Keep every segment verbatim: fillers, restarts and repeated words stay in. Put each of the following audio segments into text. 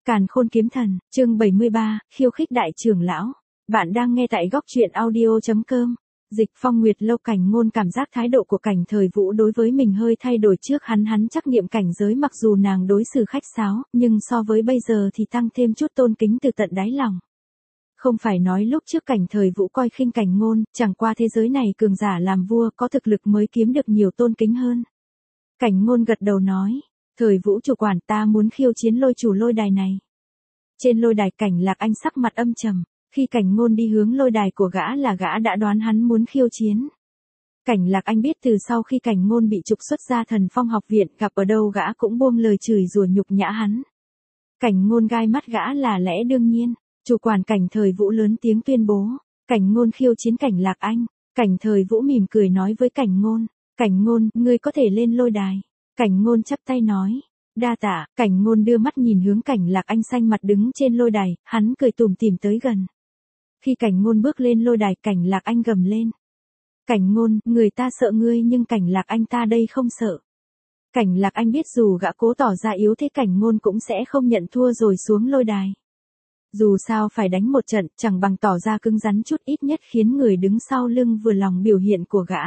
Càn Khôn Kiếm Thần, chương bảy mươi ba, khiêu khích đại trưởng lão. Bạn đang nghe tại góc truyện audio chấm com. Dịch Phong Nguyệt Lâu. Cảnh Ngôn cảm giác thái độ của Cảnh Thời Vũ đối với mình hơi thay đổi, trước hắn hắn trắc nghiệm cảnh giới, mặc dù nàng đối xử khách sáo, nhưng so với bây giờ thì tăng thêm chút tôn kính từ tận đáy lòng. Không phải nói lúc trước Cảnh Thời Vũ coi khinh Cảnh Ngôn, chẳng qua thế giới này cường giả làm vua có thực lực mới kiếm được nhiều tôn kính hơn. Cảnh Ngôn gật đầu nói, Thời Vũ chủ quản, ta muốn khiêu chiến lôi chủ lôi đài này. Trên lôi đài Cảnh Lạc Anh sắc mặt âm trầm, khi Cảnh Ngôn đi hướng lôi đài của gã là gã đã đoán hắn muốn khiêu chiến. Cảnh Lạc Anh biết từ sau khi Cảnh Ngôn bị trục xuất ra Thần Phong học viện, gặp ở đâu gã cũng buông lời chửi rủa nhục nhã hắn. Cảnh Ngôn gai mắt gã là lẽ đương nhiên. Chủ quản Cảnh Thời Vũ lớn tiếng tuyên bố, Cảnh Ngôn khiêu chiến Cảnh Lạc Anh. Cảnh Thời Vũ mỉm cười nói với Cảnh Ngôn, Cảnh Ngôn, ngươi có thể lên lôi đài. Cảnh Ngôn chắp tay nói, đa tạ. Cảnh Ngôn đưa mắt nhìn hướng Cảnh Lạc Anh xanh mặt đứng trên lôi đài, hắn cười tủm tỉm tới gần. Khi Cảnh Ngôn bước lên lôi đài, Cảnh Lạc Anh gầm lên, Cảnh Ngôn, người ta sợ ngươi nhưng Cảnh Lạc Anh ta đây không sợ. Cảnh Lạc Anh biết dù gã cố tỏ ra yếu thế Cảnh Ngôn cũng sẽ không nhận thua rồi xuống lôi đài. Dù sao phải đánh một trận, chẳng bằng tỏ ra cứng rắn chút, ít nhất khiến người đứng sau lưng vừa lòng biểu hiện của gã.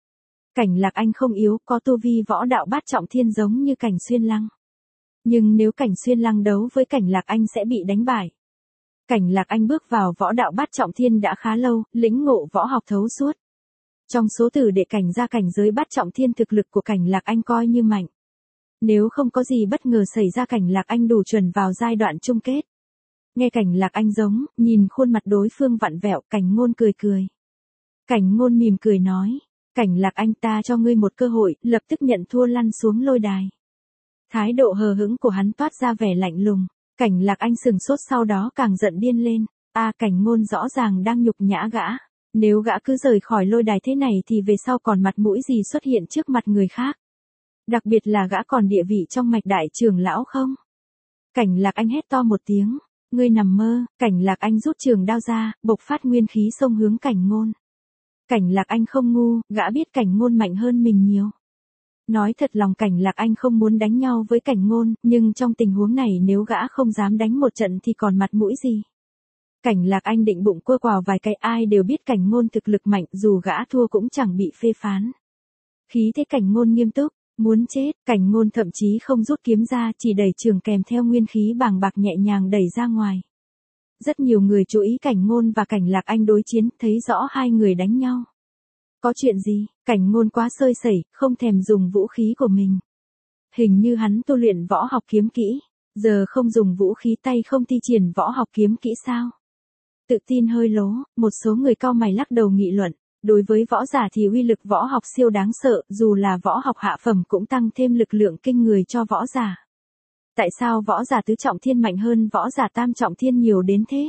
Cảnh Lạc Anh không yếu, có tu vi võ đạo bát trọng thiên giống như Cảnh Xuyên Lăng. Nhưng nếu Cảnh Xuyên Lăng đấu với Cảnh Lạc Anh sẽ bị đánh bại. Cảnh Lạc Anh bước vào võ đạo bát trọng thiên đã khá lâu, lĩnh ngộ võ học thấu suốt. Trong số tử đệ Cảnh gia cảnh giới bát trọng thiên, thực lực của Cảnh Lạc Anh coi như mạnh. Nếu không có gì bất ngờ xảy ra, Cảnh Lạc Anh đủ chuẩn vào giai đoạn chung kết. Nghe Cảnh Lạc Anh giống, nhìn khuôn mặt đối phương vặn vẹo, Cảnh Ngôn cười cười. Cảnh Ngôn mỉm cười nói, Cảnh Lạc Anh, ta cho ngươi một cơ hội, lập tức nhận thua lăn xuống lôi đài. Thái độ hờ hững của hắn toát ra vẻ lạnh lùng. Cảnh Lạc Anh sừng sốt, sau đó càng giận điên lên. A à, Cảnh Ngôn rõ ràng đang nhục nhã gã. Nếu gã cứ rời khỏi lôi đài thế này thì về sau còn mặt mũi gì xuất hiện trước mặt người khác. Đặc biệt là gã còn địa vị trong mạch đại trưởng lão không? Cảnh Lạc Anh hét to một tiếng. Ngươi nằm mơ. Cảnh Lạc Anh rút trường đao ra, bộc phát nguyên khí xông hướng Cảnh Ngôn. Cảnh Lạc Anh không ngu, gã biết Cảnh Ngôn mạnh hơn mình nhiều. Nói thật lòng Cảnh Lạc Anh không muốn đánh nhau với Cảnh Ngôn, nhưng trong tình huống này nếu gã không dám đánh một trận thì còn mặt mũi gì. Cảnh Lạc Anh định bụng quơ quào vài cái, ai đều biết Cảnh Ngôn thực lực mạnh, dù gã thua cũng chẳng bị phê phán. Khí thế Cảnh Ngôn nghiêm túc, muốn chết. Cảnh Ngôn thậm chí không rút kiếm ra, chỉ đẩy trường kèm theo nguyên khí bàng bạc nhẹ nhàng đẩy ra ngoài. Rất nhiều người chú ý Cảnh Ngôn và Cảnh Lạc Anh đối chiến, thấy rõ hai người đánh nhau. Có chuyện gì? Cảnh Ngôn quá sơi sẩy, không thèm dùng vũ khí của mình. Hình như hắn tu luyện võ học kiếm kỹ, giờ không dùng vũ khí tay không thi triển võ học kiếm kỹ sao? Tự tin hơi lố, một số người cau mày lắc đầu nghị luận. Đối với võ giả thì uy lực võ học siêu đáng sợ, dù là võ học hạ phẩm cũng tăng thêm lực lượng kinh người cho võ giả. Tại sao võ giả tứ trọng thiên mạnh hơn võ giả tam trọng thiên nhiều đến thế?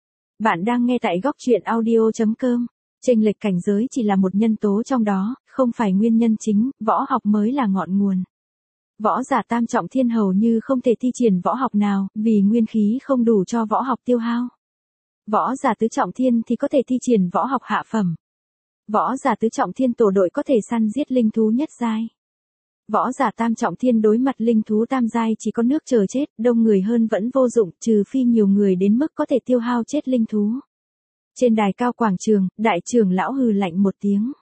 Bạn đang nghe tại góc truyện audio chấm com. Chênh lệch cảnh giới chỉ là một nhân tố trong đó, không phải nguyên nhân chính, võ học mới là ngọn nguồn. Võ giả tam trọng thiên hầu như không thể thi triển võ học nào, vì nguyên khí không đủ cho võ học tiêu hao. Võ giả tứ trọng thiên thì có thể thi triển võ học hạ phẩm. Võ giả tứ trọng thiên tổ đội có thể săn giết linh thú nhất giai. Võ giả tam trọng thiên đối mặt linh thú tam giai chỉ có nước chờ chết, đông người hơn vẫn vô dụng, trừ phi nhiều người đến mức có thể tiêu hao chết linh thú. Trên đài cao quảng trường, đại trưởng lão hừ lạnh một tiếng.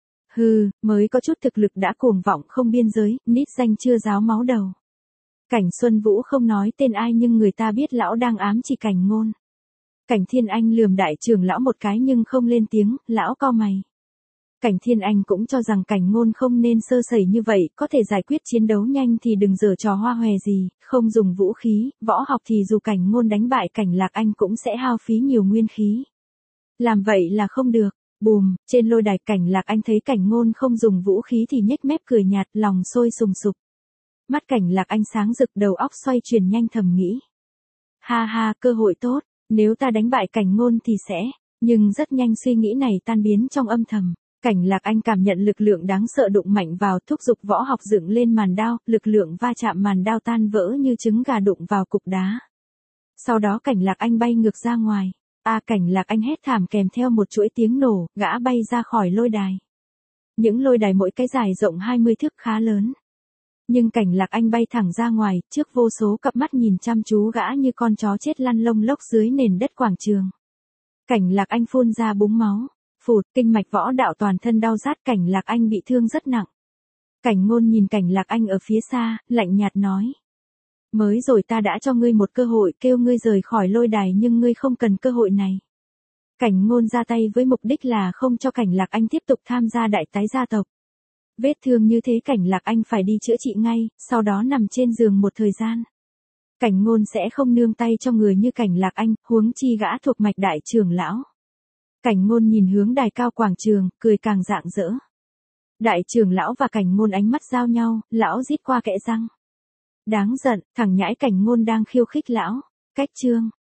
Hừ, mới có chút thực lực đã cuồng vọng không biên giới, nít danh chưa ráo máu đầu. Cảnh Xuân Vũ không nói tên ai nhưng người ta biết lão đang ám chỉ Cảnh Ngôn. Cảnh Thiên Anh lườm đại trưởng lão một cái nhưng không lên tiếng, lão cau mày. Cảnh Thiên Anh cũng cho rằng Cảnh Ngôn không nên sơ sẩy như vậy, có thể giải quyết chiến đấu nhanh thì đừng giở trò hoa hòe gì, không dùng vũ khí, võ học thì dù Cảnh Ngôn đánh bại Cảnh Lạc Anh cũng sẽ hao phí nhiều nguyên khí. Làm vậy là không được. Bùm, trên lôi đài Cảnh Lạc Anh thấy Cảnh Ngôn không dùng vũ khí thì nhếch mép cười nhạt, lòng sôi sùng sục. Mắt Cảnh Lạc Anh sáng rực, đầu óc xoay chuyển nhanh, thầm nghĩ. Ha ha, cơ hội tốt, nếu ta đánh bại Cảnh Ngôn thì sẽ, nhưng rất nhanh suy nghĩ này tan biến trong âm thầm. Cảnh Lạc Anh cảm nhận lực lượng đáng sợ đụng mạnh vào, thúc giục võ học dựng lên màn đao, lực lượng va chạm màn đao tan vỡ như trứng gà đụng vào cục đá. Sau đó Cảnh Lạc Anh bay ngược ra ngoài. A à, Cảnh Lạc Anh hét thảm kèm theo một chuỗi tiếng nổ, gã bay ra khỏi lôi đài. Những lôi đài mỗi cái dài rộng hai mươi thước khá lớn. Nhưng Cảnh Lạc Anh bay thẳng ra ngoài, trước vô số cặp mắt nhìn chăm chú gã như con chó chết lăn lông lốc dưới nền đất quảng trường. Cảnh Lạc Anh phun ra búng máu, phụt, kinh mạch võ đạo toàn thân đau rát, Cảnh Lạc Anh bị thương rất nặng. Cảnh Ngôn nhìn Cảnh Lạc Anh ở phía xa, lạnh nhạt nói. Mới rồi ta đã cho ngươi một cơ hội kêu ngươi rời khỏi lôi đài nhưng ngươi không cần cơ hội này. Cảnh Ngôn ra tay với mục đích là không cho Cảnh Lạc Anh tiếp tục tham gia đại tái gia tộc. Vết thương như thế Cảnh Lạc Anh phải đi chữa trị ngay, sau đó nằm trên giường một thời gian. Cảnh Ngôn sẽ không nương tay cho người như Cảnh Lạc Anh, huống chi gã thuộc mạch đại trưởng lão. Cảnh Ngôn nhìn hướng đài cao quảng trường, cười càng rạng rỡ. Đại trưởng lão và Cảnh Ngôn ánh mắt giao nhau, lão rít qua kẽ răng. Đáng giận, thằng nhãi Cảnh Ngôn đang khiêu khích lão. Cách chương